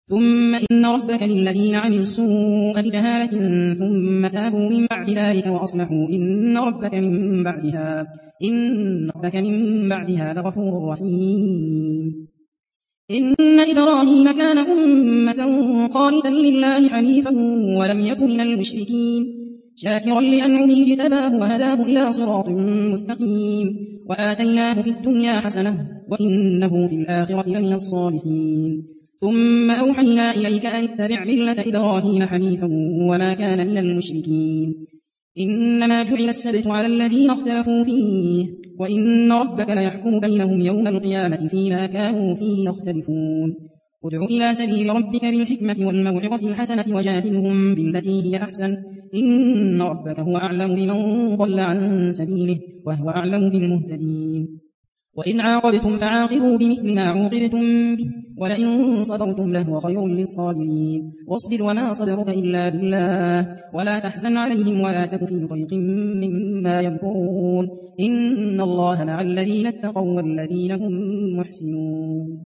ثم إن ربك للذين عملوا السوء بجهالة ثم تابوا من بعد ذلك وأصلحوا إن ربك من بعدها لغفور رحيم. إن إبراهيم كان أمة قانتا لله حنيفا ولم يك من المشركين شاكرا لأنعمه اجتباه وهداه إلى صراط مستقيم وآتيناه في الدنيا حسنة وإنه في الآخرة لمن الصالحين. ثم أوحينا إليك أن اتبع ملة إبراهيم حنيفا وما كان من المشركين. إنما جعل السبت على الذين اختلفوا فيه وإن ربك ليحكم بينهم يوم القيامة فيما كانوا فيه يختلفون. ادع إلى سبيل ربك بالحكمة والموعظة الحسنة وجادلهم بالتي هي أحسن إن ربك هو أعلم بمن ضل عن سبيله وهو أعلم بالمهتدين. وإن عاقبتم فعاقبوا بمثل ما عوقبتم به ولئن صبرتم لهو خير للصابرين. واصبر وما صبرك إلا بالله ولا تحزن عليهم ولا تك في ضيق مما يمكرون إن الله مع الذين اتقوا والذين هم محسنون.